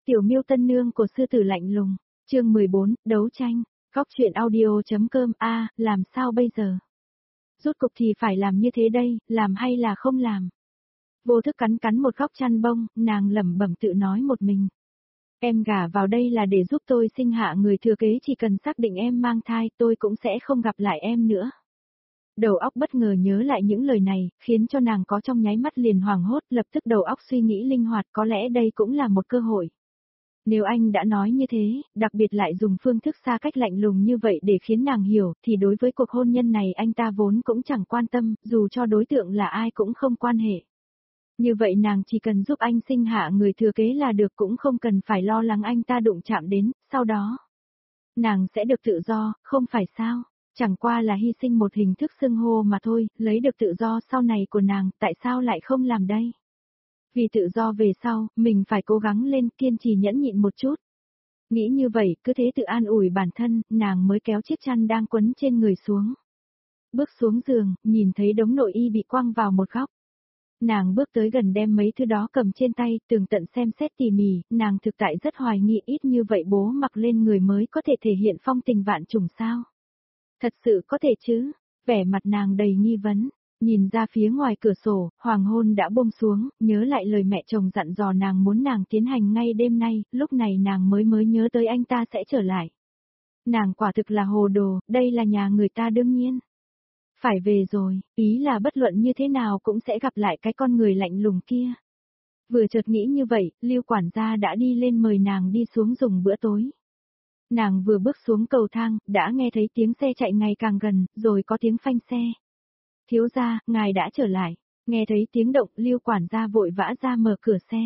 Tiểu Miêu Tân Nương của sư tử lạnh lùng, chương 14, đấu tranh, góc truyện audio.com làm sao bây giờ? Rốt cục thì phải làm như thế đây, làm hay là không làm? Vô thức cắn cắn một góc chăn bông, nàng lẩm bẩm tự nói một mình. Em gả vào đây là để giúp tôi sinh hạ người thừa kế, chỉ cần xác định em mang thai tôi cũng sẽ không gặp lại em nữa. Đầu óc bất ngờ nhớ lại những lời này, khiến cho nàng có trong nháy mắt liền hoảng hốt, lập tức đầu óc suy nghĩ linh hoạt, có lẽ đây cũng là một cơ hội. Nếu anh đã nói như thế, đặc biệt lại dùng phương thức xa cách lạnh lùng như vậy để khiến nàng hiểu, thì đối với cuộc hôn nhân này anh ta vốn cũng chẳng quan tâm, dù cho đối tượng là ai cũng không quan hệ. Như vậy nàng chỉ cần giúp anh sinh hạ người thừa kế là được, cũng không cần phải lo lắng anh ta đụng chạm đến, sau đó nàng sẽ được tự do, không phải sao? Chẳng qua là hy sinh một hình thức xưng hô mà thôi, lấy được tự do sau này của nàng, tại sao lại không làm đây? Vì tự do về sau, mình phải cố gắng lên, kiên trì nhẫn nhịn một chút. Nghĩ như vậy, cứ thế tự an ủi bản thân, nàng mới kéo chiếc chăn đang quấn trên người xuống. Bước xuống giường, nhìn thấy đống nội y bị quăng vào một góc. Nàng bước tới gần đem mấy thứ đó cầm trên tay, tường tận xem xét tỉ mỉ, nàng thực tại rất hoài nghi, ít như vậy bố mặc lên người mới có thể thể hiện phong tình vạn trùng sao? Thật sự có thể chứ? Vẻ mặt nàng đầy nghi vấn. Nhìn ra phía ngoài cửa sổ, hoàng hôn đã buông xuống, nhớ lại lời mẹ chồng dặn dò nàng muốn nàng tiến hành ngay đêm nay, lúc này nàng mới nhớ tới anh ta sẽ trở lại. Nàng quả thực là hồ đồ, đây là nhà người ta đương nhiên. Phải về rồi, ý là bất luận như thế nào cũng sẽ gặp lại cái con người lạnh lùng kia. Vừa chợt nghĩ như vậy, Lưu quản gia đã đi lên mời nàng đi xuống dùng bữa tối. Nàng vừa bước xuống cầu thang, đã nghe thấy tiếng xe chạy ngày càng gần, rồi có tiếng phanh xe. Thiếu gia, ngài đã trở lại. Nghe thấy tiếng động, Lưu quản gia vội vã ra mở cửa xe.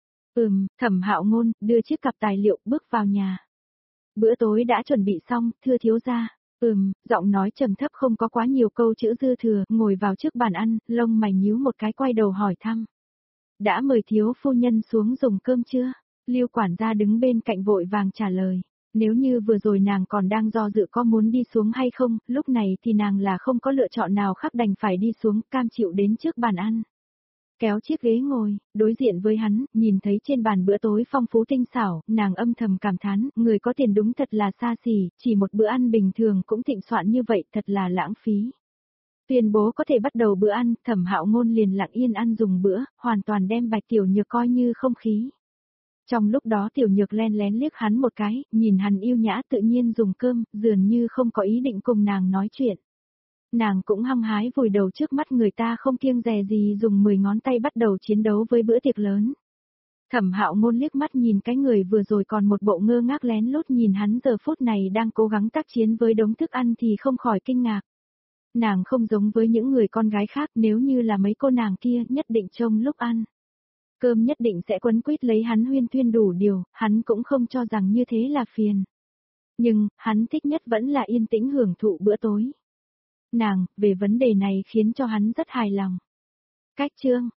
Thẩm Hạo Ngôn, đưa chiếc cặp tài liệu, bước vào nhà. Bữa tối đã chuẩn bị xong, thưa thiếu gia. Giọng nói trầm thấp không có quá nhiều câu chữ dư thừa, ngồi vào trước bàn ăn, lông mày nhíu một cái, quay đầu hỏi thăm. Đã mời thiếu phu nhân xuống dùng cơm chưa? Lưu quản gia đứng bên cạnh vội vàng trả lời. Nếu như vừa rồi nàng còn đang do dự có muốn đi xuống hay không, lúc này thì nàng là không có lựa chọn nào khác, đành phải đi xuống, cam chịu đến trước bàn ăn. Kéo chiếc ghế ngồi, đối diện với hắn, nhìn thấy trên bàn bữa tối phong phú tinh xảo, nàng âm thầm cảm thán, người có tiền đúng thật là xa xỉ, chỉ một bữa ăn bình thường cũng thịnh soạn như vậy, thật là lãng phí. Tuyên bố có thể bắt đầu bữa ăn, Thẩm Hạo Ngôn liền lặng yên ăn dùng bữa, hoàn toàn đem Bạch Tiểu Nhược coi như không khí. Trong lúc đó Tiểu Nhược len lén liếc hắn một cái, nhìn hắn yêu nhã tự nhiên dùng cơm, dường như không có ý định cùng nàng nói chuyện. Nàng cũng hăng hái vùi đầu trước mắt người ta, không kiêng dè gì dùng 10 ngón tay bắt đầu chiến đấu với bữa tiệc lớn. Thẩm Hạo Ngôn liếc mắt nhìn cái người vừa rồi còn một bộ ngơ ngác lén lút nhìn hắn giờ phút này đang cố gắng tác chiến với đống thức ăn thì không khỏi kinh ngạc. Nàng không giống với những người con gái khác, nếu như là mấy cô nàng kia nhất định trông lúc ăn cơm nhất định sẽ quấn quýt lấy hắn huyên thuyên đủ điều, hắn cũng không cho rằng như thế là phiền. Nhưng, hắn thích nhất vẫn là yên tĩnh hưởng thụ bữa tối. Nàng, về vấn đề này khiến cho hắn rất hài lòng. Cách chương,